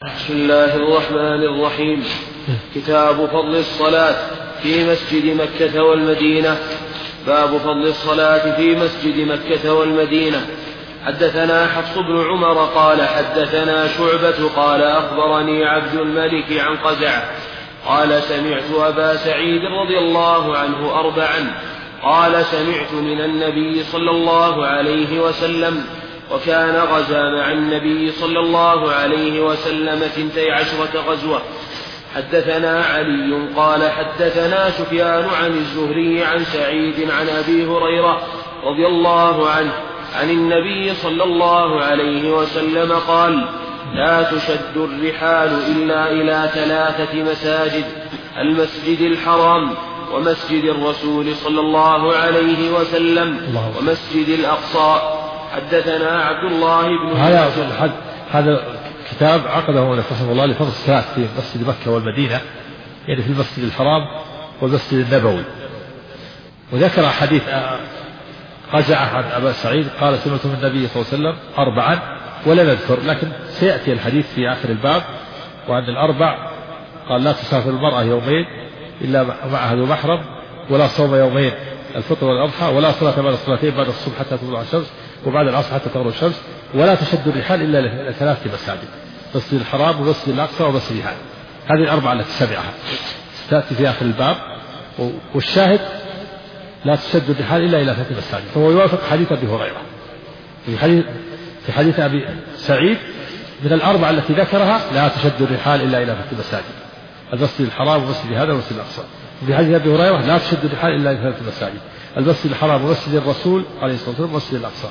بسم الله الرحمن الرحيم. كتاب فضل الصلاة في مسجد مكة والمدينة. باب فضل الصلاة في مسجد مكة والمدينة. حدثنا حفص بن عمر قال حدثنا شعبة قال أخبرني عبد الملك عن قزعة قال سمعت أبا سعيد رضي الله عنه أربعا قال سمعت من النبي صلى الله عليه وسلم، وكان غزا مع النبي صلى الله عليه وسلم 12 غزوة. حدثنا علي قال حدثنا سفيان عن الزهري عن سعيد عن أبي هريرة رضي الله عنه عن النبي صلى الله عليه وسلم قال: لا تشد الرحال إلا إلى 3 مساجد: المسجد الحرام، ومسجد الرسول صلى الله عليه وسلم، ومسجد الأقصى. حدثنا عبد الله بن هذا كتاب عقده رحمه الله لفضل الصلاة في مسجد مكة والمدينة، يعني في المسجد الحرام والمسجد النبوي. وذكر حديث قزعة عن أبا سعيد قال سمعت من النبي صلى الله عليه وسلم 4 ولا نذكر، لكن سيأتي الحديث في آخر الباب. وأن 4 قال: لا تسافر المرأة يومين إلا معها ذو محرم، ولا صوم يومين الفطر والأضحى، ولا صلاة بعد الصلاتين بعد الصبح حتى تطلع الشمس، وبعد العصر حتى تغرب الشمس، ولا تشد الرحال إلا إلى 3 مساجد: مسجد الحرام ومسجد الأقصى ومسجد هذا. هذه 4 التي سمعها تأتي في آخر الباب. والشاهد: لا تشد الرحال إلا إلى 3 مساجد، فهو يوافق حديث أبي هريرة في حديث أبي سعيد. من 4 التي ذكرها لا تشد الرحال إلا إلى 3 مساجد: المسجد الحرام ومسجد هذا ومسجد الأقصى. في حديث أبي هريرة: لا تشد الرحال إلا إلى 3 مساجد: المسجد الحرام ومسجد الرسول عليه الصلاة والسلام ومسجد الأقصى.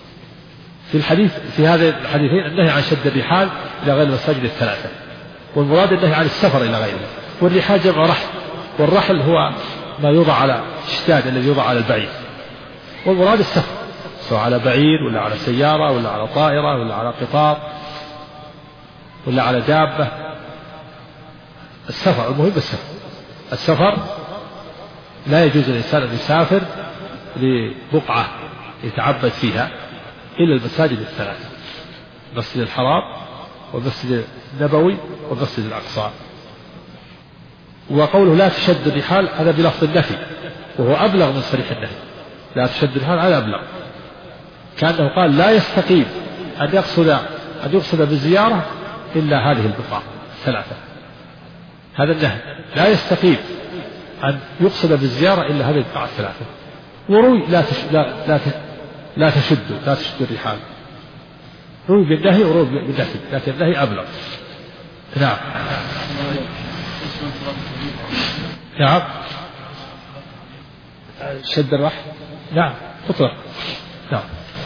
في هذه الحديثين النهي عن شد الرحال إلى غير المساجد ال3، والمراد النهي عن السفر إلى غيره. والرحال جمع رحل، والرحل هو ما يوضع على الشداد الذي يوضع على البعير، والمراد السفر، سواء على بعير ولا على سيارة ولا على طائرة ولا على قطار ولا على دابة. السفر المهم السفر لا يجوز للإنسان أن يسافر لبقعة يتعبد فيها إلا المساجد ال3: المسجد الحرام والمسجد النبوي والمسجد الأقصى. وقوله لا تشد الرحال هذا بلفظ النفي، وهو أبلغ من صريح النهي. لا تشد الرحال هذا أبلغ، كأنه قال: لا يستقيم أن يقصد بالزيارة إلا هذه البقعة 3. هذا النهي: لا يستقيم أن يقصد بالزيارة إلا هذه البقعة 3. وروي لا تشد الرحال، روي بالنهي وروي بالنفي، لكن النهي أبلغ. نعم. نعم. شد الرحل. نعم. فطرة. نعم.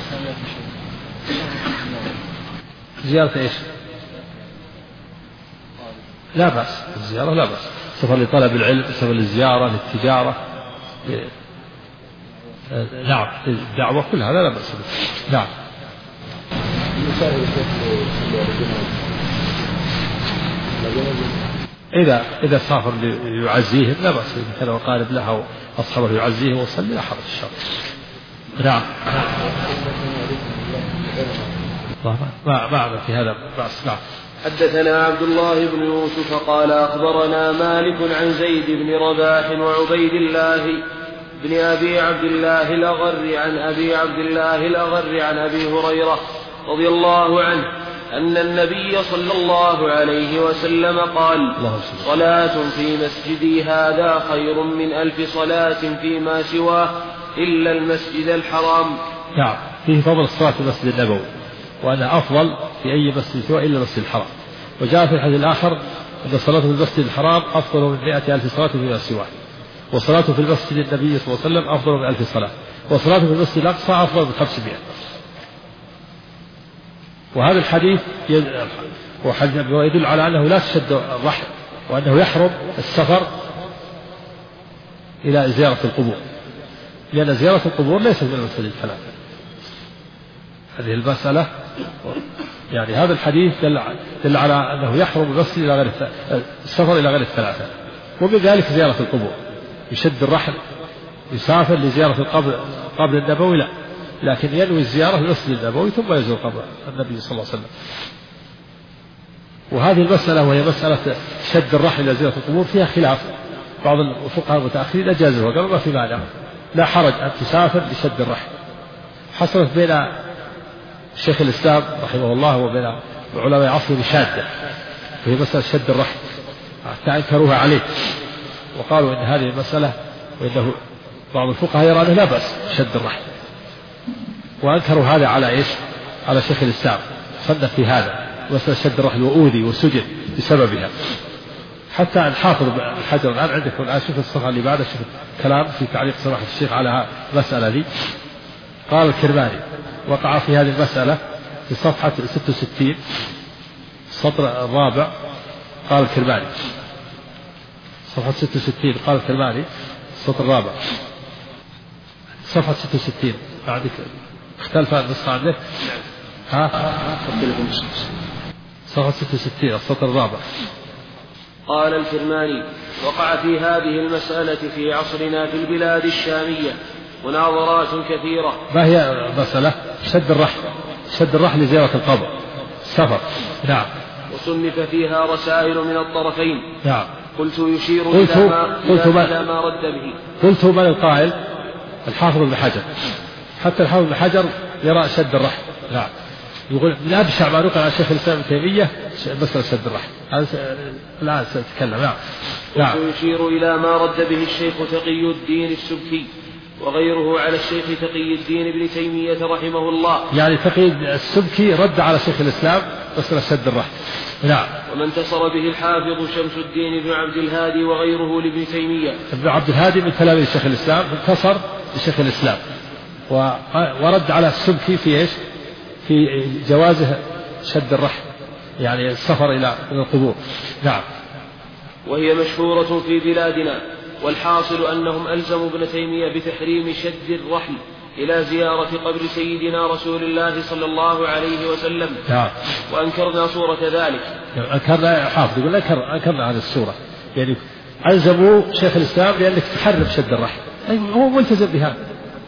زيارة إيش؟ لا بأس الزيارة، لا بأس. سفر لطلب العلم، سفر للزيارة، للتجارة، نعم، الدعوة، كل هذا لا بأس به. نعم. إذا سافر ليعزيهم لا بأس، كان وقارب له أصحابه يعزيهم وصلي لا حرج إن شاء الله. نعم. ما في هذا بأس. نعم. حدثنا عبد الله بن يوسف قال أخبرنا مالك عن زيد بن رباح وعبيد الله بن أبي عبد الله الأغر عن أبي عبد الله الأغر عن أبي هريرة رضي الله عنه أن النبي صلى الله عليه وسلم قال: صلاة في مسجدي هذا خير من 1000 صلاة فيما سواه إلا المسجد الحرام. نعم. فيه فضل الصلاة في المسجد النبوي، وأنها أفضل في أي مسجد سوى إلا المسجد الحرام. وجاء في الحديث الآخر أن الصلاة في المسجد الحرام أفضل من 100,000 صلاة فيما سواه، وصلاة في المسجد النبي صلى الله عليه وسلم أفضل من 1000 صلاة، وصلاة في المسجد الأقصى أفضل من 500. وهذا الحديث يدل على أنه لا تشد الرحل، وأنه يحرم السفر إلى زيارة القبور، لأن زيارة القبور ليست من المسجد ال3. هذه المسألة، يعني هذا الحديث دل على أنه يحرم المسجد إلى غير السفر إلى غير ال3. وبذلك زيارة القبور، يشد الرحل يسافر لزيارة القبر النبوي لا، لكن ينوي الزيارة في المسجد النبوي ثم يزور قبر النبي صلى الله عليه وسلم. وهذه المسألة وهي مسألة شد الرحل إلى زيارة القبور فيها خلاف. بعض الفقهاء المتأخرين أجازوا وقالوا ما في مانع، لا حرج أن تسافر لشد الرحل. حصلت بين شيخ الإسلام رحمه الله وبين علماء عصره شادة، وهي مسألة شد الرحل، حتى أنكروها عليه وقالوا إن هذه المسألة، وإنه بعض الفقهاء يرى أنه لا بأس شد الرحل، وأنكروا هذا على إيش؟ على شيخ الإسلام، صنف في هذا مسألة شد الرحل وأوذي وسجن بسببها. حتى الحافظ الحجر الآن عندكم الآن، شوف الصفحة اللي بعدها، شوف كلام في تعليق سماحة الشيخ على المسألة دي. قال الكرماني: وقع في هذه المسألة في صفحة 66 السطر الرابع. قال الكرماني صفحة 66، قال الكرماني السطر الرابع صفحة 66. عندك اختلف النسخة عندك؟ صفحة 66 السطر الرابع. قال الكرماني: وقع في هذه المسألة في عصرنا في البلاد الشامية مناظرات كثيرة. ما هي مسألة شد الرحل؟ شد الرحل لزيارة القبر، السفر. نعم. وصنف فيها رسائل من الطرفين. نعم. قلت يشير إلى ما رد به. قلت من القائل؟ الحافظ ابن حجر. حتى الحافظ ابن حجر يرى شد الرحل. نعم. يقول من أبشع ما نقل عن شيخ الإسلام ابن تيمية مسألة شد الرحل. الآن سأتكلم. نعم. نعم. يشير إلى ما رد به الشيخ تقي الدين السبكي وغيره على الشيخ تقي الدين ابن تيمية رحمه الله. يعني تقي السبكي رد على شيخ الإسلام مسألة شد الرحل. نعم. ومن انتصر به الحافظ شمس الدين بن عبد الهادي وغيره لابن تيمية. ابن عبد الهادي من تلاميذ شيخ الإسلام، انتصر لشيخ الإسلام ورد على السبكي في ايش؟ في جوازه شد الرحل، يعني السفر إلى القبور. نعم. وهي مشهورة في بلادنا، والحاصل أنهم ألزموا ابن تيمية بتحريم شد الرحل إلى زيارة قبر سيدنا رسول الله صلى الله عليه وسلم. نعم. وأنكرنا صورة ذلك. أنكرنا حافظ يقول أنكرنا هذه الصورة، يعني ألزموا شيخ الإسلام لأنك تحرم شد الرحل. أيوة هو ملتزم بها،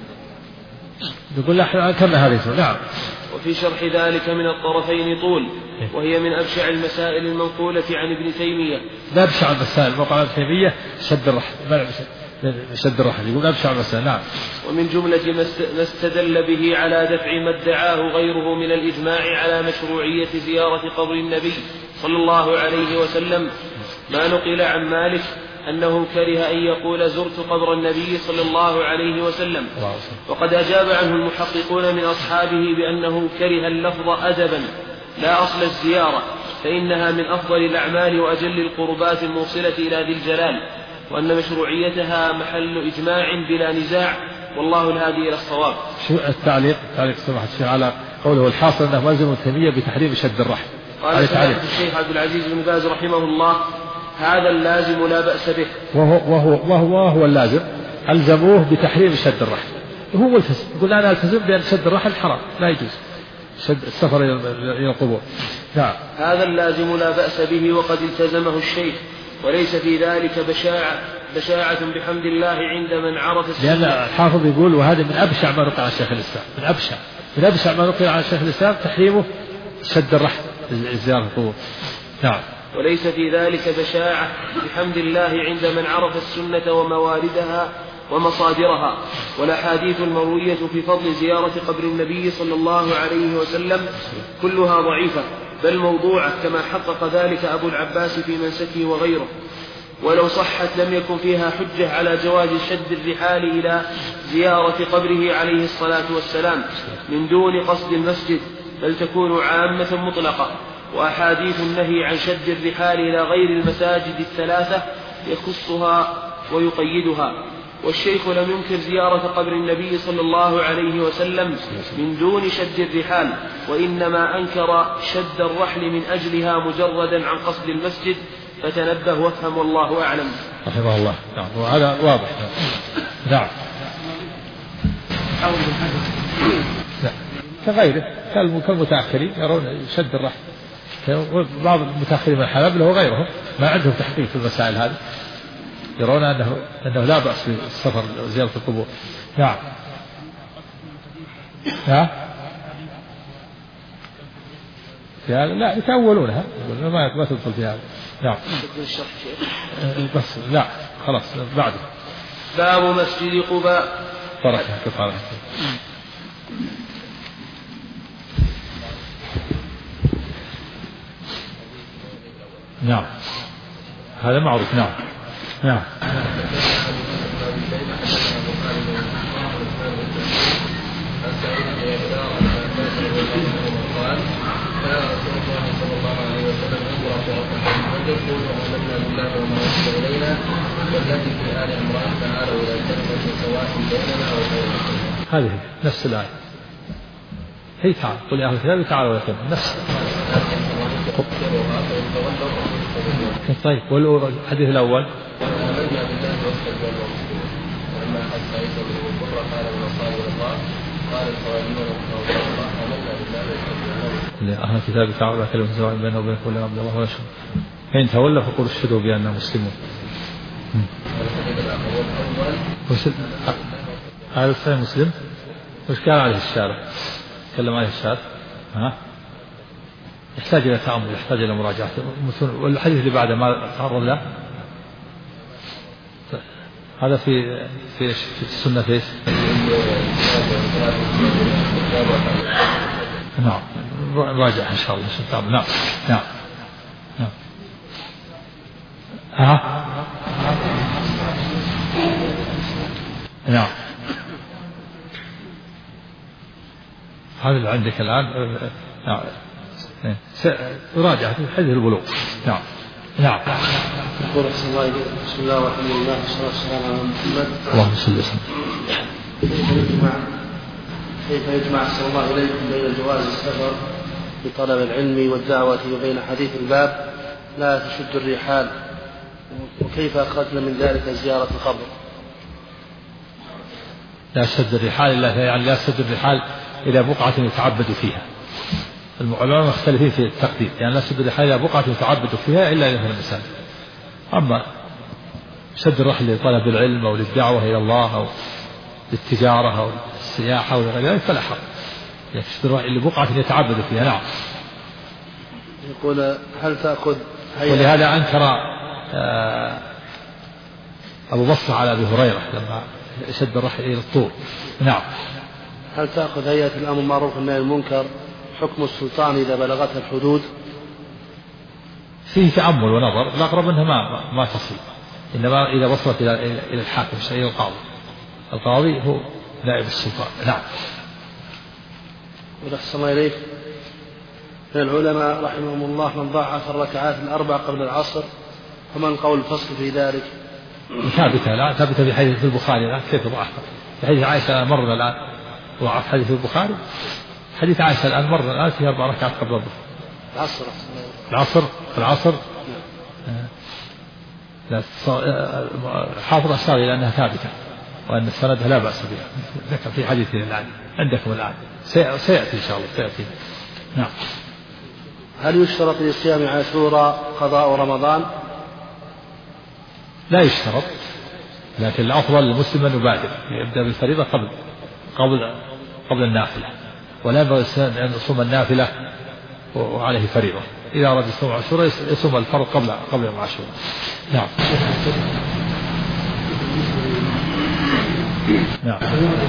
يقول نحن أنكرنا هذه الصورة. نعم. وفي شرح ذلك من الطرفين طول، وهي من أبشع المسائل المنقولة عن ابن تيمية. لا أبشع المسائل المنقولة عن ابن تيمية شد الرحل، شد الرحل، يقول أبشع المسائل. نعم. ومن جملة ما استدل به على دفع ما ادعاه غيره من الإجماع على مشروعية زيارة قبر النبي صلى الله عليه وسلم ما نقل عن مالك أنه كره أن يقول زرت قبر النبي صلى الله عليه وسلم. وقد أجاب عنه المحققون من أصحابه بأنه كره اللفظ أدبا لا أصل الزيارة، فإنها من أفضل الأعمال وأجل القربات الموصلة إلى ذي الجلال، وأن مشروعيتها محل إجماع بلا نزاع، والله الهادي إلى الصواب. شو التعليق سماحة الشيخ على قوله الحاصل أنه ملزم تيمية بتحريم شد الرحل؟ قال سماحة الشيخ عبد العزيز بن باز رحمه الله: هذا اللازم لا بأس به. وهو اللازم ألزموه بتحريم شد الرحل، هو ملتزم، يقول أنا ألتزم بأن شد الرحل حرام لا يجوز شد السفر إلى القبور. نعم. هذا اللازم لا بأس به، وقد التزمه الشيخ، وليس في ذلك بشاعة بحمد الله عند من عرف السنة. لأن الحافظ يقول وهذا من أبشع ما نقل عن شيخ الإسلام، من أبشع ما نقل عن شيخ الإسلام تحريمه شد الرحل زيارة القبور. نعم. وليس في ذلك بشاعة بحمد الله عند من عرف السنة ومواردها ومصادرها، والأحاديث المروية في فضل زيارة قبر النبي صلى الله عليه وسلم كلها ضعيفة بل موضوعة، كما حقق ذلك أبو العباس في منسكه وغيره. ولو صحت لم يكن فيها حجة على جواز شد الرحال إلى زيارة قبره عليه الصلاة والسلام من دون قصد المسجد، بل تكون عامة مطلقة. وأحاديث النهي عن شد الرحال إلى غير المساجد الثلاثة يخصها ويقيدها. والشيخ لم ينكر زيارة قبر النبي صلى الله عليه وسلم من دون شد الرحال، وإنما أنكر شد الرحل من أجلها مجردا عن قصد المسجد، فتنبه وافهم والله أعلم. رحمه الله. نعم. وهذا واضح. نعم. كغيره كالمتأخرين يرون شد الرحل، بعض المتأخرين من الحنابلة وغيرهم ما عندهم تحقيق في المسائل هذه، يرون أنه لا بأس بالسفر زيارة القبور. نعم. في هذا لا يتأولونها ما تدخل في هذا. نعم. بس لا خلاص بعده. باب مسجد قباء. فرق كفارة. نعم هذا معروف. نعم نعم. هذه نفس الآية هي تعالى قل يا أهل الكتاب تعالوا ويقيم نفس. طيب والحديث الأول أهل الكتاب تعالوا كلمة سواء بيننا وبين كل عبد الله ورسوله فإن تولوا فقولوا اشهدوا بأننا مسلمون. هذا الصحيح مسلم وش قال عليه الشارع؟ تكلم عليه الشارع يحتاج إلى تأمل يحتاج إلى مراجعة. والحديث اللي بعده ما تعرض له هذا في السنة فيه. نعم راجع إن شاء الله. نعم نعم نعم. نعم هذا اللي عندك الآن. نعم راجع حديث البلوغ. نعم نعم. يقول أحسن الله إليك بسم الله والحمد لله والصلاة والسلام على محمد. اللهم صل وسلم. كيف يجمع أحسن الله إليكم بين جواز السفر بطلب العلم والدعوة وبين حديث الباب لا تشد الرحال، وكيف أخرجنا من ذلك زيارة القبر؟ لا تشد الرحال إلا يعني لا تشد الرحال إلى بقعة يتعبد فيها. العلماء مختلفين في التقدير يعني لا تشد الرحال إلى بقعة يتعبد فيها إلا إلى المساجد. أما شد الرحل لطلب العلم أو للدعوة إلى الله أو للتجارة أو السياحة أو غير ذلك فلا حرج. يعني شد الرحل لبقعة يتعبد فيها. نعم. يقول هل تأخذ ولهذا أنكر أبو بصر على أبي هريرة لما شد الرحل إلى الطور. نعم. هل تأخذ هيئة الأمر بالمعروف والنهي عن المنكر حكم السلطان إذا بلغتها الحدود؟ فيه تأمل ونظر. الأقرب أنها ما تصل، إنما إذا وصلت إلى الحاكم إلى القاضي. القاضي هو نائب السلطان. نعم. ونحسن الله إليك من العلماء رحمهم الله من ضاعف الركعات الأربع قبل العصر، فما القول الفصل في ذلك؟ ثابتة. لا ثابتة في حديث البخاري. لا كيف ضعفها؟ في حديث عائشة مرنا الآن ضعف حديث البخاري. حديث عائشة الآن مرنا الآن في 4 ركعات قبل الظهر. العصر لا حافظ أشار إلى أنها ثابتة وأن السند لا بأس بها. ذكر في حديثه الآن عندكم الآن سيأتي إن شاء الله سيأتي. نعم. هل يشترط لصيام عاشوراء قضاء رمضان؟ لا يشترط، لكن الأفضل للمسلم أن يبادر يبدأ بالفريضة قبل النافلة، ولا ينبغي أن يصوم النافلة وعليه فريضة. إذا أراد يصوم عاشوراء يصوم الفرض قبل يوم عاشوراء. نعم. نعم.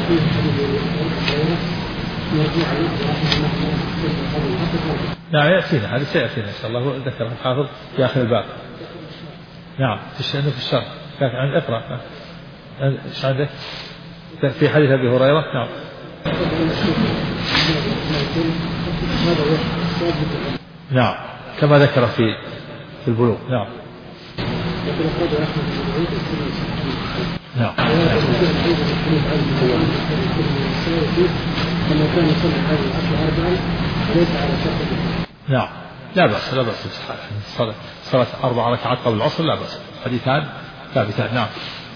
نعم يأتينا هذا سيأتينا إن شاء الله. ذكر الحافظ في آخر الباب. نعم في الشرح. اقرأ ايش عندك في حديث أبي هريرة. نعم. نعم كما ذكر في البلوغ. نعم. نعم. نعم لا بأس صلاة 4 ركعات قبل العصر لا بأس. حديثان ثابتان. نعم.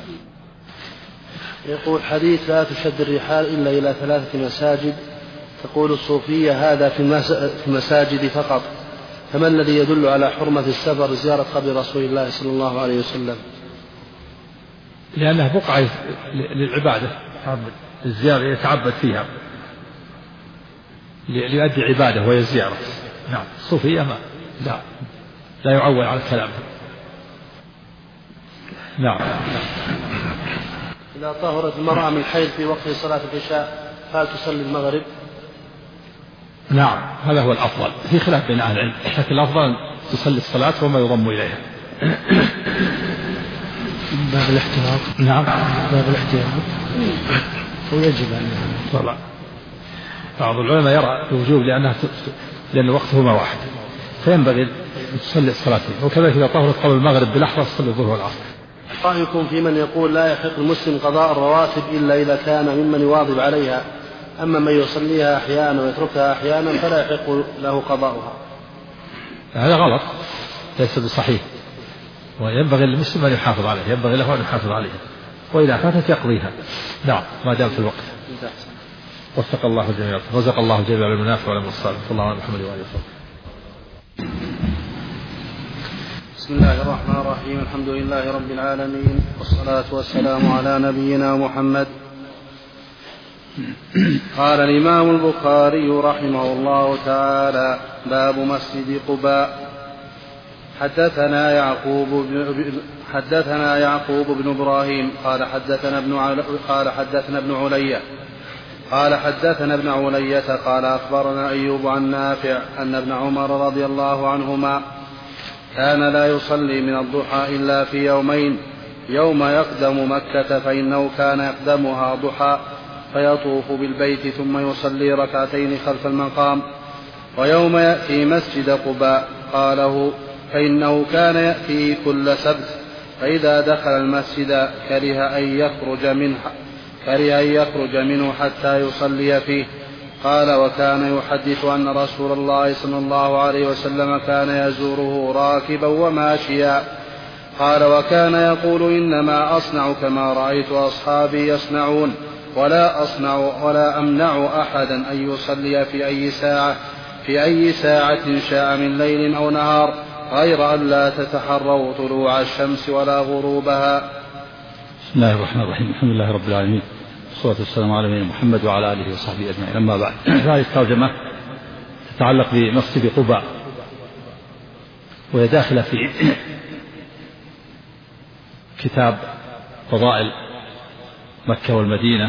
يقول حديث لا تشد الرحال إلا إلى 3 مساجد، تقول الصوفية هذا في المساجد فقط، فما الذي يدل على حرمة السفر زيارة قبر رسول الله صلى الله عليه وسلم؟ لأنها بقعة للعبادة، الزيارة يتعبد فيها ليؤدي عبادة وهي الزيارة، نعم الصوفية لا يعول على الكلام. نعم. إذا طهرت المرأة من حيض في وقت صلاة العشاء هل تصلي المغرب؟ نعم هذا هو الأفضل، في خلاف بين أهل العلم، لكن الأفضل تصلي الصلاة وما يضم إليها. باب الاحتياط. نعم باب الاحتياط ويجب أن طبعا. بعض العلماء يرى الوجوب لأن وقته ما واحد، فينبغي أن تصلي الصلاتين، وكذلك إذا طهرت قبل المغرب بلحظة تصلي الظهر والعصر. رأيكم في من يقول لا يحق المسلم قضاء الرواتب إلا إذا كان ممن يواظب عليها، أما من يصليها أحيانا ويتركها أحيانا فلا يحق له قضاؤها؟ هذا غلط، ليس بصحيح، وينبغي للمسلم أن يحافظ عليه، ينبغي له أن يحافظ عليها، وإذا فاتت يقضيها. نعم ما دام في الوقت. وفق الله الجميع، رزق الله الجميع المنافع والعمل الصالح. صلى الله على محمد وآله وسلم. بسم الله الرحمن الرحيم. الحمد لله رب العالمين، والصلاة والسلام على نبينا محمد. قال الإمام البخاري رحمه الله تعالى: باب مسجد قباء. حدثنا يعقوب بن إبراهيم قال حدثنا ابن علية قال حدثنا ابن علية قال أخبرنا أيوب عن نافع أن ابن عمر رضي الله عنهما كان لا يصلي من الضحى إلا في يومين: يوم يقدم مكة فإنه كان يقدمها ضحى فيطوف بالبيت ثم يصلي ركعتين خلف المقام، ويوم يأتي مسجد قباء قاله فإنه كان يأتي كل سبت، فإذا دخل المسجد كره أن يخرج منه حتى يصلي فيه. قال: وكان يحدث أن رسول الله صلى الله عليه وسلم كان يزوره راكبا وماشيا. قال: وكان يقول: إنما أصنع كما رأيت أصحابي يصنعون، ولا أمنع أحدا أن يصلي في أي ساعة شاء من ليل أو نهار، غير أن لا تتحروا طلوع الشمس ولا غروبها. بسم الله الرحمن الرحيم. الحمد لله رب العالمين، والصلاة والسلام على نبينا محمد وعلى آله وصحبه أجمعين. أما بعد، هذه الترجمة تتعلق بمسجد قباء، وهي داخلة في كتاب فضائل مكة والمدينة،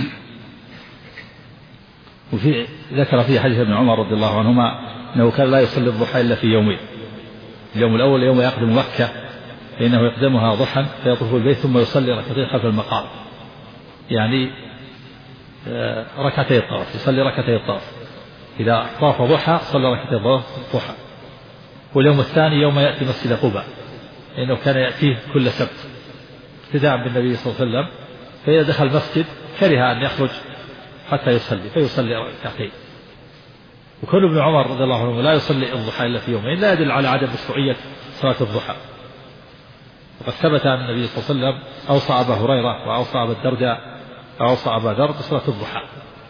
وفي ذكر فيه حديث ابن عمر رضي الله عنهما أنه كان لا يصلي الضحى إلا في يومين: اليوم الأول يوم يقدم مكة فإنه يقدمها ضحى فيطوف البيت ثم يصلي ركعتين خلف المقام، يعني ركعتي الطواف، يصلي ركعتي الطواف، إذا طاف ضحى صلى ركعتي الضحى. واليوم الثاني يوم يأتي مسجد قباء، لأنه كان يأتيه كل سبت ابتداء بالنبي صلى الله عليه وسلم، فإذا دخل المسجد كره أن يخرج حتى يصلي فيصلي ركعتين. وكل ابن عمر رضي الله عنه لا يصلي الضحى إلا في يومين لا يدل على عدم مشروعية صلاة الضحى. وقد ثبت أن النبي صلى الله عليه وسلم أوصى أبا هريرة وأوصى أبا الدرداء وأوصى أبا ذر بصلاة الضحى،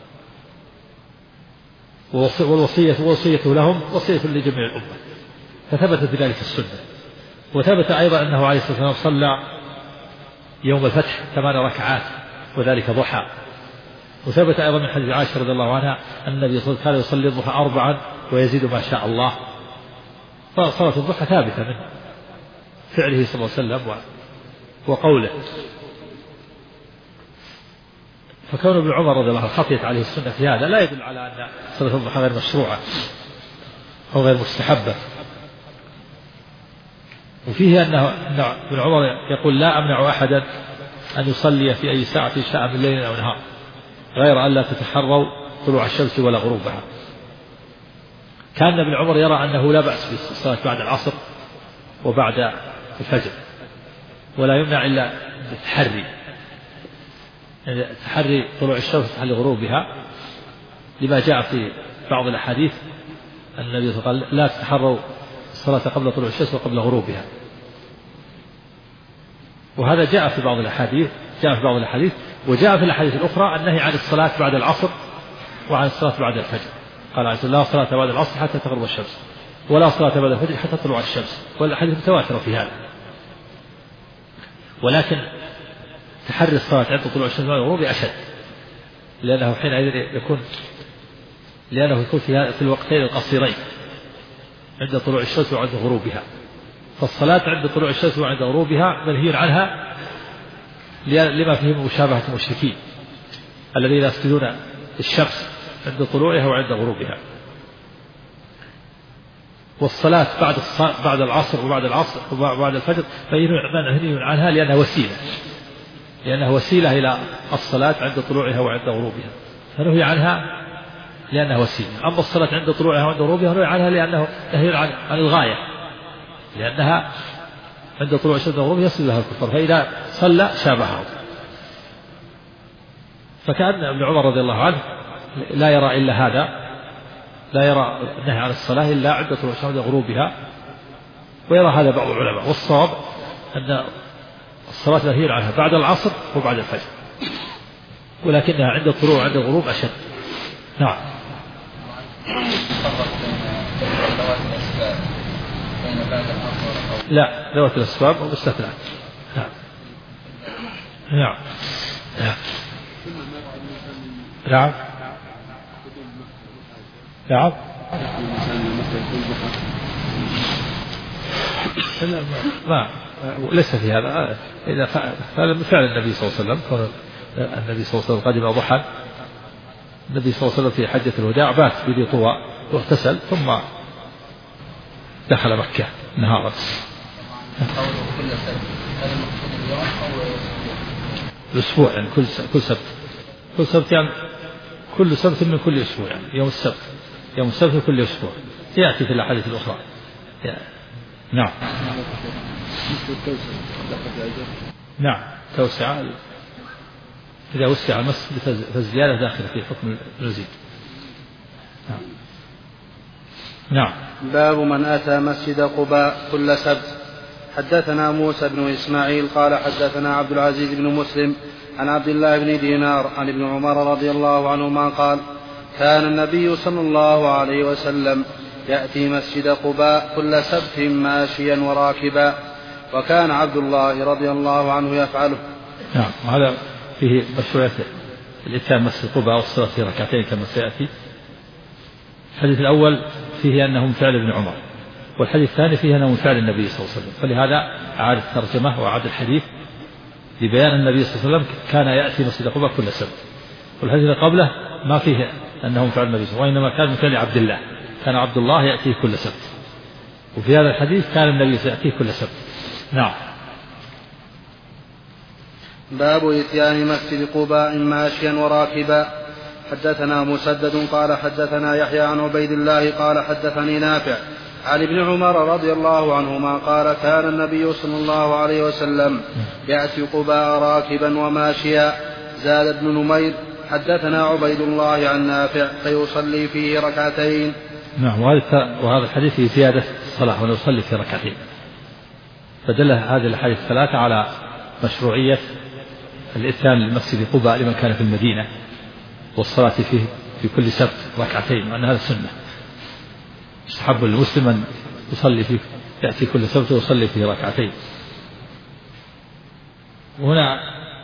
ووصيته لهم وصية لجميع الأمة، فثبتت بذلك السنة. وثبت أيضا أنه عليه الصلاة والسلام صلى يوم الفتح 8 ركعات وذلك ضحى. وثبت أيضا من حديث عائشة رضي الله عنها أن النبي صلى الله عليه وسلم كان يصلي الضحى 4 ويزيد ما شاء الله، فصلاة الضحى ثابتة من فعله صلى الله عليه وسلم وقوله. فكون ابن عمر رضي الله عنه خطيت عليه السنة في هذا لا يدل على أن صلاة الضحى غير مشروعة أو غير مستحبة. وفيه أن ابن عمر يقول: لا أمنع أحدا أن يصلي في أي ساعة شاء من ليل أو نهار، غير أن لا تتحروا طلوع الشمس ولا غروبها. كان ابن عمر يرى أنه لا بأس بالصلاة بعد العصر وبعد الفجر، ولا يمنع إلا بالتحري، يعني تحري طلوع الشمس وتحري غروبها، لما جاء في بعض الأحاديث أن النبي صلى الله عليه وسلم: لا تتحروا الصلاة قبل طلوع الشمس وقبل غروبها. وهذا جاء في بعض الأحاديث، وجاء في الأحاديث الأخرى النهي عن الصلاة بعد العصر وعن الصلاة بعد الفجر. قال عليه: لا صلاة بعد العصر حتى تغرب الشمس، ولا صلاة بعد الفجر حتى تطلع الشمس. والأحاديث متواترة في هذا. ولكن تحري الصلاة عند طلوع الشمس والغروب أشد، لأنه حينئذ يكون في الوقتين القصيرين، عند طلوع الشمس وعند غروبها. فالصلاة عند طلوع الشمس وعند غروبها منهي عنها لما فيه مشابهة المشركين الذين يسجدون الشمس عند طلوعها وعند غروبها. والصلاة بعد العصر وبعد الفجر منهي عنها لأنها وسيلة إلى الصلاة عند طلوعها وعند غروبها، فنهي عنها لأنها وسيلة. أما الصلاة عند طلوعها وعند غروبها نهي عنها لأنه نهي عن الغاية، لأنها عند طلوع الشمس وغروبها يصل لها الكفر، فإذا صلى شابهه. فكأن ابن عمر رضي الله عنه لا يرى إلا هذا، لا يرى النهي عن الصلاة إلا عند طلوع الشمس وغروبها، ويرى هذا بعض العلماء. والصواب أن الصلاة منهي عنها بعد العصر وبعد الفجر، ولكنها عند الطلوع وعند الغروب أشد. نعم. لا، ذوات الأسباب مستثنى. نعم. نعم. نعم. نعم. ما ليس في هذا. إذا فعل فعل النبي صلى الله عليه وسلم، النبي صلى الله عليه وسلم قدم ضحى، النبي صلى الله عليه وسلم في حجة الوداع بات بذي طوى واغتسل ثم دخل مكة نهارا. الأسبوع يعني كل سبت يعني كل سبت من كل أسبوع، يعني يوم السبت من كل أسبوع يأتي في الأحاديث الأخرى. نعم. نعم توسعة إذا وسع المسجد فالزيادة داخلة في حكم المزيد. نعم. نعم. باب من أتى مسجد قباء كل سبت. حدثنا موسى بن إسماعيل قال حدثنا عبد العزيز بن مسلم عن عبد الله بن دينار عن ابن عمر رضي الله عنهما قال كان النبي صلى الله عليه وسلم يأتي مسجد قباء كل سبت ماشيا وراكبا، وكان عبد الله رضي الله عنه يفعله. نعم. وهذا فيه مشروعية الإتيان مسجد قباء والصلاة في ركعتين كما سيأتي. الحديث الأول فيه أنه من فعل ابن عمر، والحديث الثاني فيه أنه من فعل النبي صلى الله عليه وسلم، فلهذا أعاد الترجمة وأعاد الحديث لبيان النبي صلى الله عليه وسلم كان يأتي مسجد قباء كل سبت. والحديث اللي قبله ما فيه أنه من فعل النبي صلى الله عليه وسلم، وإنما كان من فعل عبد الله، كان عبد الله يأتيه كل سبت. وفي هذا الحديث كان النبي سيأتيه كل سبت. نعم. باب إتيان مسجد قباء ماشيا وراكبا. حدثنا مسدد قال حدثنا يحيى عن عبيد الله قال حدثني نافع عن ابن عمر رضي الله عنهما قال كان النبي صلى الله عليه وسلم يأتي قباء راكبا وماشيا. زاد ابن نمير حدثنا عبيد الله عن نافع فيصلي فيه ركعتين. نعم. وهذا الحديث في زيادة الصلاة ونصلي في ركعتين، فدل هذه الحديث الثلاثة على مشروعية الإتيان للمسجد قباء لمن كان في المدينة، والصلاة فيه في كل سبت ركعتين، وأن هذا سنة يستحب للمسلم أن يصلي فيه، يأتي كل سبت ويصلي فيه ركعتين. وهنا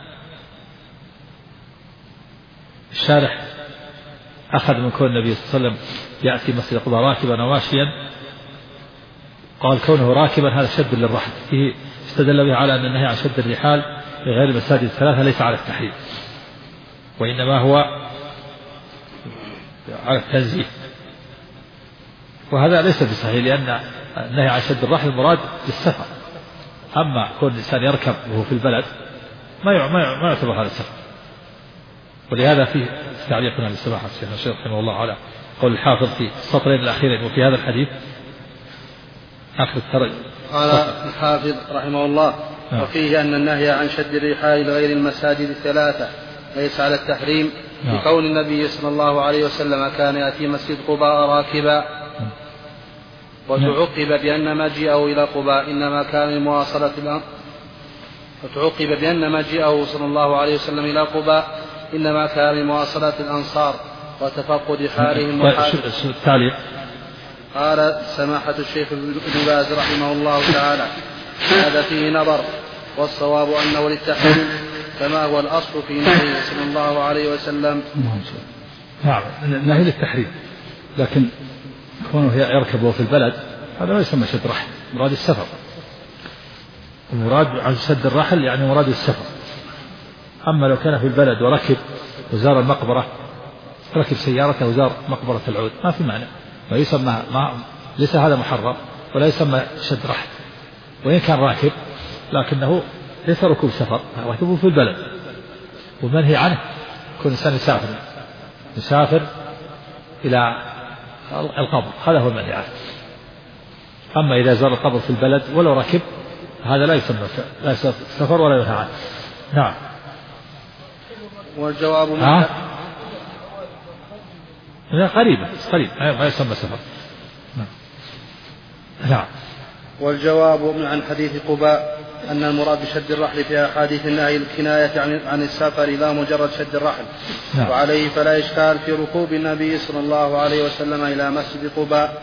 الشارح أخذ من كون النبي صلى الله عليه وسلم يأتي مسجد قباء راكبا وماشيا، قال كونه راكبا هذا شد للرحل، فيه استدل به على أن النهي عن شد الرحال في غير المساجد الثلاثة ليس على التحريم، وإنما هو على التنزيه، وهذا ليس بصحيح، لأن النهي عن شد الرحل المراد للسفر. أما كون الإنسان يركب وهو في البلد ما يعتبر هذا السفر. ولهذا فيه تعليقنا للسماحة الشيخ رحمه الله على قول الحافظ في السطرين الأخيرين وفي هذا الحديث آخر الترجمة. قال الحافظ رحمه الله وفيه أن النهي عن شد الرحال لغير المساجد الثلاثة ليس على التحريم، لقول النبي صلى الله عليه وسلم كان يأتي مسجد قباء راكبا، وتعقب بأن مجيئه إلى قباء إنما كان لمواصلة وتعقب بأن مجيئه صلى الله عليه وسلم إلى قباء إنما كان لمواصلة الأنصار وتفقد حالهم التعليق. قال سماحة الشيخ ابن باز رحمه الله تعالى هذا فيه نظر، والصواب أنه للتحريم كما هو الأصل في نهيه صلى الله عليه وسلم. نعم النهي للتحريم، لكن كونه يركب في البلد هذا لا يسمى شد رحل، مراد السفر. المراد عن شد الرحل يعني مراد السفر. أما لو كان في البلد وركب وزار المقبرة، ركب سيارته وزار مقبرة العود، ما في معنى، ما يسمى، ليس هذا محرم ولا يسمى شد رحل. وإن كان راكب لكنه ليس ركوب سفر، ركبه في البلد، والمنهي عنه يكون الإنسان يسافر إلى القبر، هذا هو المنهي عنه. أما إذا زار القبر في البلد ولو ركب هذا لا يسمى سفر ولا ينهى عنه. نعم. والجواب قريبة ما يسمى سفر. نعم. والجواب عن حديث قباء أن المراد بشد الرحل في أحاديث النهي الكناية عن السفر لا مجرد شد الرحل. نعم. وعليه فلا إشكال في ركوب النبي صلى الله عليه وسلم إلى مسجد قباء،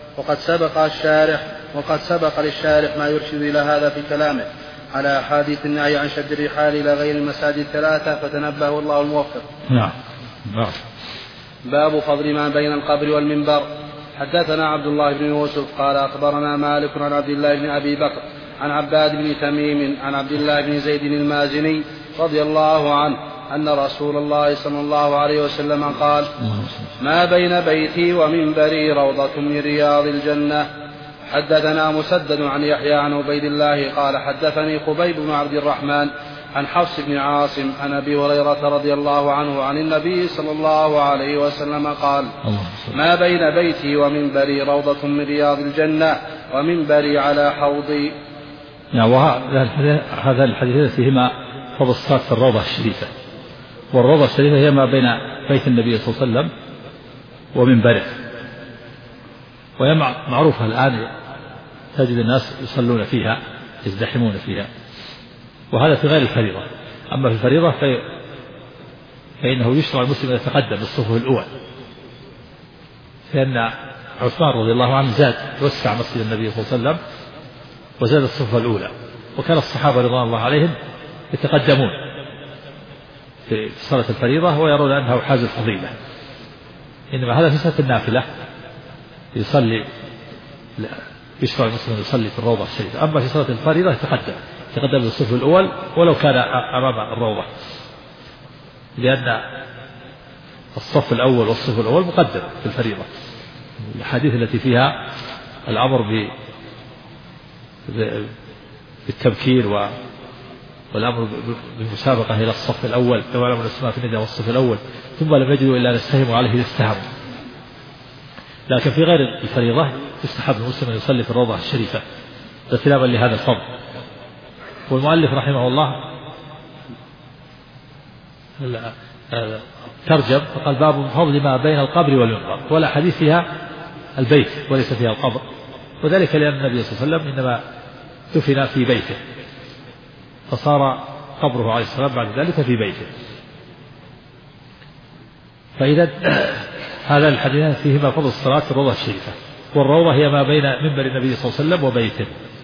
وقد سبق للشارح ما يرشد إلى هذا في كلامه على أحاديث النهي عن شد الرحال إلى غير المساجد الثلاثة، فتنبه الله الموفق. نعم. باب فضل ما بين القبر والمنبر. حدثنا عبد الله بن يوسف قال أخبرنا مالك عن عبد الله بن أبي بكر عن عباد بن تميم عن عبد الله بن زيد المازني رضي الله عنه أن رسول الله صلى الله عليه وسلم قال: ما بين بيتي ومنبري روضة من رياض الجنة. حدثنا مسدد عن يحيى عن عبيد الله قال حدثني خبيب بن عبد الرحمن عن حفص بن عاصم عن أبي هريرة رضي الله عنه عن النبي صلى الله عليه وسلم قال: ما بين بيتي ومنبري روضة من رياض الجنة ومنبري على حوضي. هذا الحديث فيهما فضل الصلاة في الروضة الشريفة، والروضة الشريفة هي ما بين بيت النبي صلى الله عليه وسلم ومنبره، وهي معروفة الآن، تجد الناس يصلون فيها يزدحمون فيها، وهذا في غير الفريضة. أما في الفريضة فإنه يشرع المسلم أن يتقدم بالصفوف الأول، لأن عثمان رضي الله عنه زاد وسع مسجد النبي صلى الله عليه وسلم وزاد الصفوف الأولى، وكان الصحابة رضوان الله عليهم يتقدمون في صلاة الفريضة ويرون أنها حاز الفضيلة. إنما هذا في صلاة النافلة يشرع المسلم يصلي في الروضة الشريفة. أما في صلاة الفريضة يتقدم بالصف الأول ولو كان أمام الروضة، لأن الصف الأول والصف الأول مقدم في الفريضة. الحديث التي فيها الأمر بالتبكير والأمر بالمسابقة إلى الصف الأول، كما علم الأسماء في النداء والصف الأول، ثم لم يجدوا إلا نستهم عليه الاستهام. لكن في غير الفريضة يستحب المسلم أن يصلي في الروضة الشريفة اغتناما لهذا الفضل. والمؤلف رحمه الله ترجم فقال: باب فضل ما بين القبر والمنبر. ولا حديث فيها البيت وليس فيها القبر، وذلك لأن النبي صلى الله عليه وسلم إنما دفن في بيته، فصار قبره عليه السلام بعد ذلك في بيته. فإذا هذا الحديث فيهما فضل الصلاة في الروضة الشريفة، والروضة هي ما بين منبر النبي صلى الله عليه وسلم وبيته.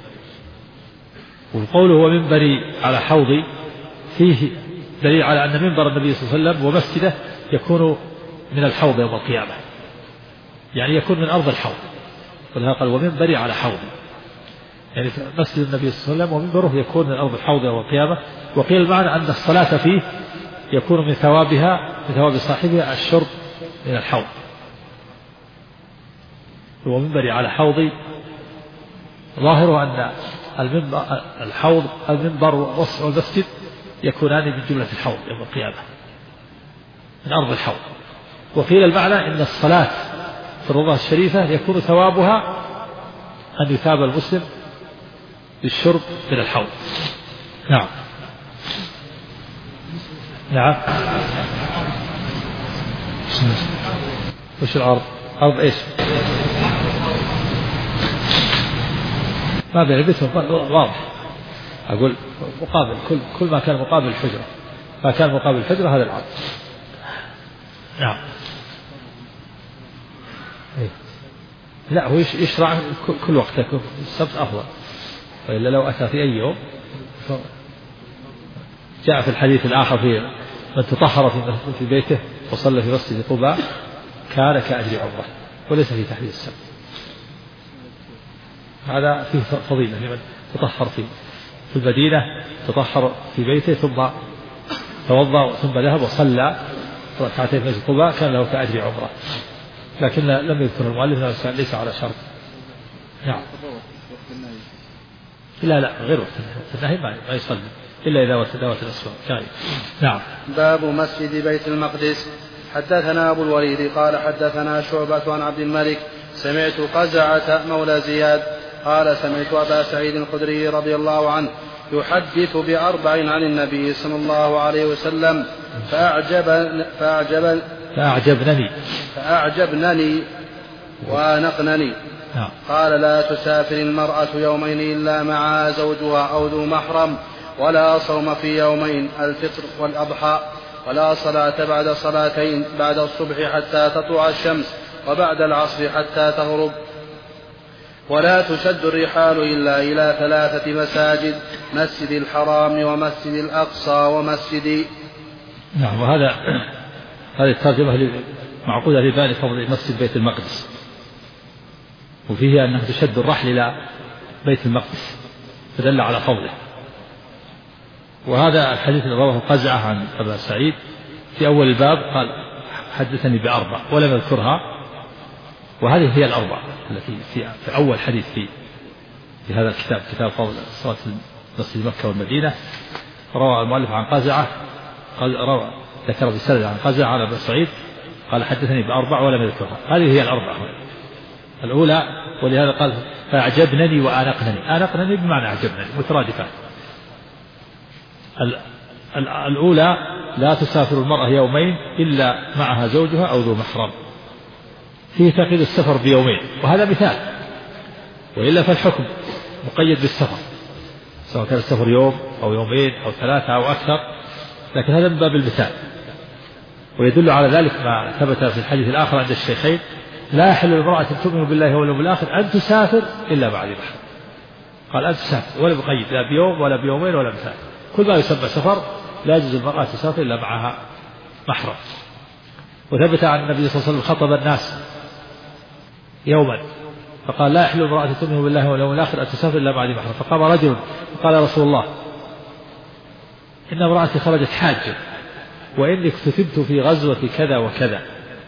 وقوله ومنبري على حوضي فيه دليل على أن منبر النبي صلى الله عليه وسلم ومسجده يكون من الحوض يوم القيامة، يعني يكون من أرض الحوض، ولهذا قال ومنبري على حوضي، يعني مسجد النبي صلى الله عليه وسلم ومنبره يكون من أرض الحوض يوم القيامة. وقيل المعنى أن الصلاة فيه يكون من ثواب صاحبها الشرب من الحوض. ومنبري على حوضي ظاهره أن المنبر والمسجد يكونان من جملة الحوض يوم القيامة من أرض الحوض. وقيل المعنى أن الصلاة في الروضة الشريفة يكون ثوابها أن يثاب المسلم بالشرب من الحوض. نعم. وش الأرض؟ أرض إيش؟ ما بيلبسهم واضح. أقول مقابل كل ما كان مقابل الحجرة، ما كان مقابل الحجرة هذا العرض. نعم. لا، هو يشرع كل وقت، السبت أفضل، وإلا لو أتى في أي يوم. جاء في الحديث الآخر في من تطهر في بيته وصلى في مسجد قباء كان كأجر عمره، وليس في تحديد السبت. هذا فيه فضيلة لمن تطهر في المدينة، تطهر في بيته ثم توضأ ثم ذهب وصلى ركعتين في مسجد قباء كان له كأجر عمره، لكن لم يذكر المؤلف ليس على شرط. نعم. لا غير وقت النهي ما يصلي إلا إذا داوت الأسواق. نعم. باب مسجد بيت المقدس. حدثنا أبو الوليد قال حدثنا شعبة عن عبد الملك سمعت قزعة مولى زياد قال سمعت أبا سعيد الخدري رضي الله عنه يحدث بأربع عن النبي صلى الله عليه وسلم فأعجبنني وأنقنني. قال لا تسافر المرأة يومين إلا مع زوجها أو ذو محرم، ولا صوم في يومين الفطر والأضحى، ولا صلاة بعد صلاتين، بعد الصبح حتى تطلع الشمس وبعد العصر حتى تغرب، ولا تشد الرحال إلا إلى 3 مساجد: مسجد الحرام ومسجد الأقصى ومسجد. نعم. هذه الترجمة معقودة لبيان فضل مسجد بيت المقدس، وفيه أنه تشد الرحل إلى بيت المقدس فدل على فضله. وهذا الحديث الذي رواه قزعة عن أبا سعيد في أول الباب قال حدثني بأربع ولم يذكرها، وهذه هي الأربع التي في أول حديث في هذا الكتاب، كتاب فضل صلاة مسجد مكة والمدينة. روى المؤلف عن قزعة، ذكر بسند عن قزعة عن أبا سعيد قال حدثني بأربع ولم يذكرها. هذه هي الأربع الأولى، ولهذا قال فأعجبنني وأنقنني. أنقنني بمعنى أعجبنني، مترادفات. الأولى لا تسافر المرأة يومين إلا معها زوجها أو ذو محرم، فيه تقييد السفر بيومين، وهذا مثال، وإلا فالحكم مقيد بالسفر سواء كان السفر يوم أو يومين أو 3 أو أكثر، لكن هذا من باب المثال. ويدل على ذلك ما ثبت في الحديث الآخر عند الشيخين: لا يحل لامرأة تؤمن بالله واليوم الآخر أن تسافر إلا مع ذي محرم. قال أن تسافر، ولا مقيد لا بيوم ولا بيومين ولا مثال، كل ما يسمى سفر لا يجوز المرأة تسافر إلا معها محرم. وثبت عن النبي صلى الله عليه وسلم خطب الناس يوما فقال: لا يحل امرأة تؤمن بالله واليوم الآخر أن تسافر إلا مع ذي محرم. فقام رجل فقال: يا رسول الله، إن امرأتي خرجت حاجة وإني اكتتبت في غزوة كذا وكذا.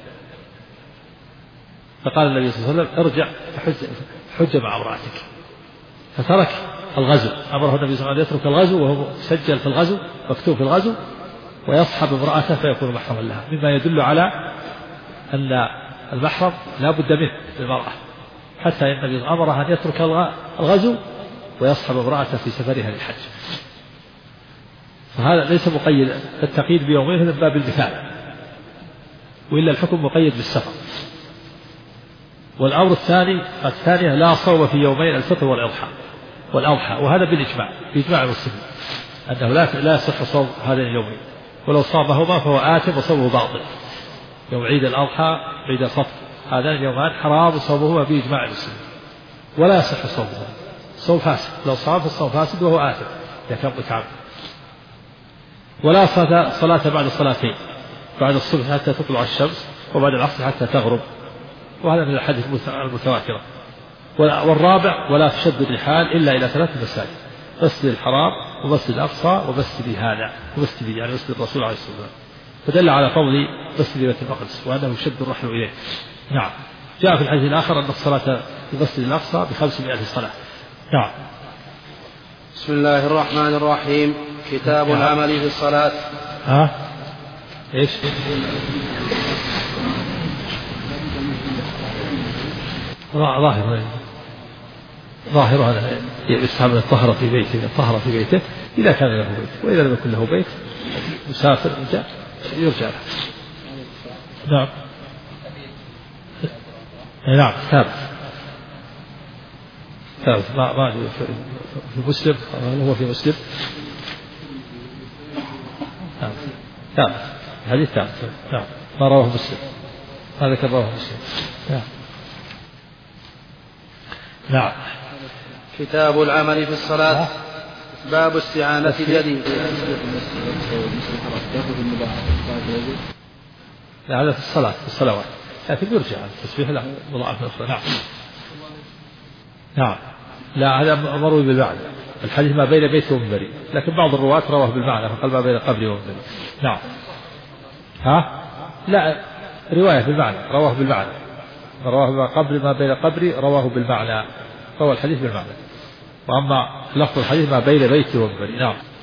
فقال النبي صلى الله عليه وسلم: ارجع حج مع امرأتك. فترك الغزو، أمره النبي صلى الله عليه وسلم يترك الغزو وهو مسجل في الغزو مكتوب في الغزو، ويصحب امرأته فيكون محرما لها، مما يدل على أن المحرم لا بد منه للمرأة، حتى إن النبي أمرها أن يترك الغزو ويصحب امرأته في سفرها للحج. فهذا ليس مقيد، التقييد بيومين من باب المثال، وإلا الحكم مقيد بالسفر. والأمر الثانية لا صوم في يومين الفطر والأضحى، وهذا بالإجماع، بإجماع المسلمين أنه لا يصح صوم هذين اليومين، ولو صامهما فهو آثم وصومه باطل. يوم عيد الأضحى عيد الفطر هذان اليومان حرام صومهما بإجماع المسلمين، ولا يصح صومهما، صوم فاسد، لو صام فالصوم فاسد وهو آثم إذا كان متعمد. ولا صلاة بعد الصلاتين، بعد الصبح حتى تطلع الشمس وبعد العصر حتى تغرب، وهذا من الحديث المتواترة. والرابع: ولا تشد الرحال إلا إلى 3 مساجد: مسجد الحرام ومسجد الأقصى ومسجد هذا، ومسجد يعني مسجد الرسول عليه الصلاة والسلام. فدل على فضل مسجد بيت المقدس وأنه يشد الرحل إليه. نعم. جاء في الحديث الآخر أن الصلاة في مسجد الأقصى ب500 صلاة. نعم. بسم الله الرحمن الرحيم. كتاب العمل في الصلاة. إيش؟ ظاهر هذا يستعمل الطهر في بيته إذا كان له بيت، وإذا لم يكن له بيت مسافر يرجع له. نعم. نعم. ثابت ما في مسلم، هو في مسلم ثابت، الحديث ثابت. نعم. ما رواه مسلم، هذا كان رواه مسلم. نعم. كتاب العمل في الصلاة. باب استعانة اليد. لا، هذا في الصلاة، في الصلوات، لكن يرجع التسبيح له مضاعف أخرى. نعم. لا هذا مروي بالمعنى، الحديث ما بين بيته ومنبري، لكن بعض الرواة رواه بالمعنى فقال ما بين قبري ومنبري. نعم. ها؟ لا رواية بالمعنى، رواه بالمعنى، قبر ما بين قبري رواه بالمعنى، روى الحديث بالمعنى. وأما لفظ الحديث ما بين بيته ومنبري. نعم.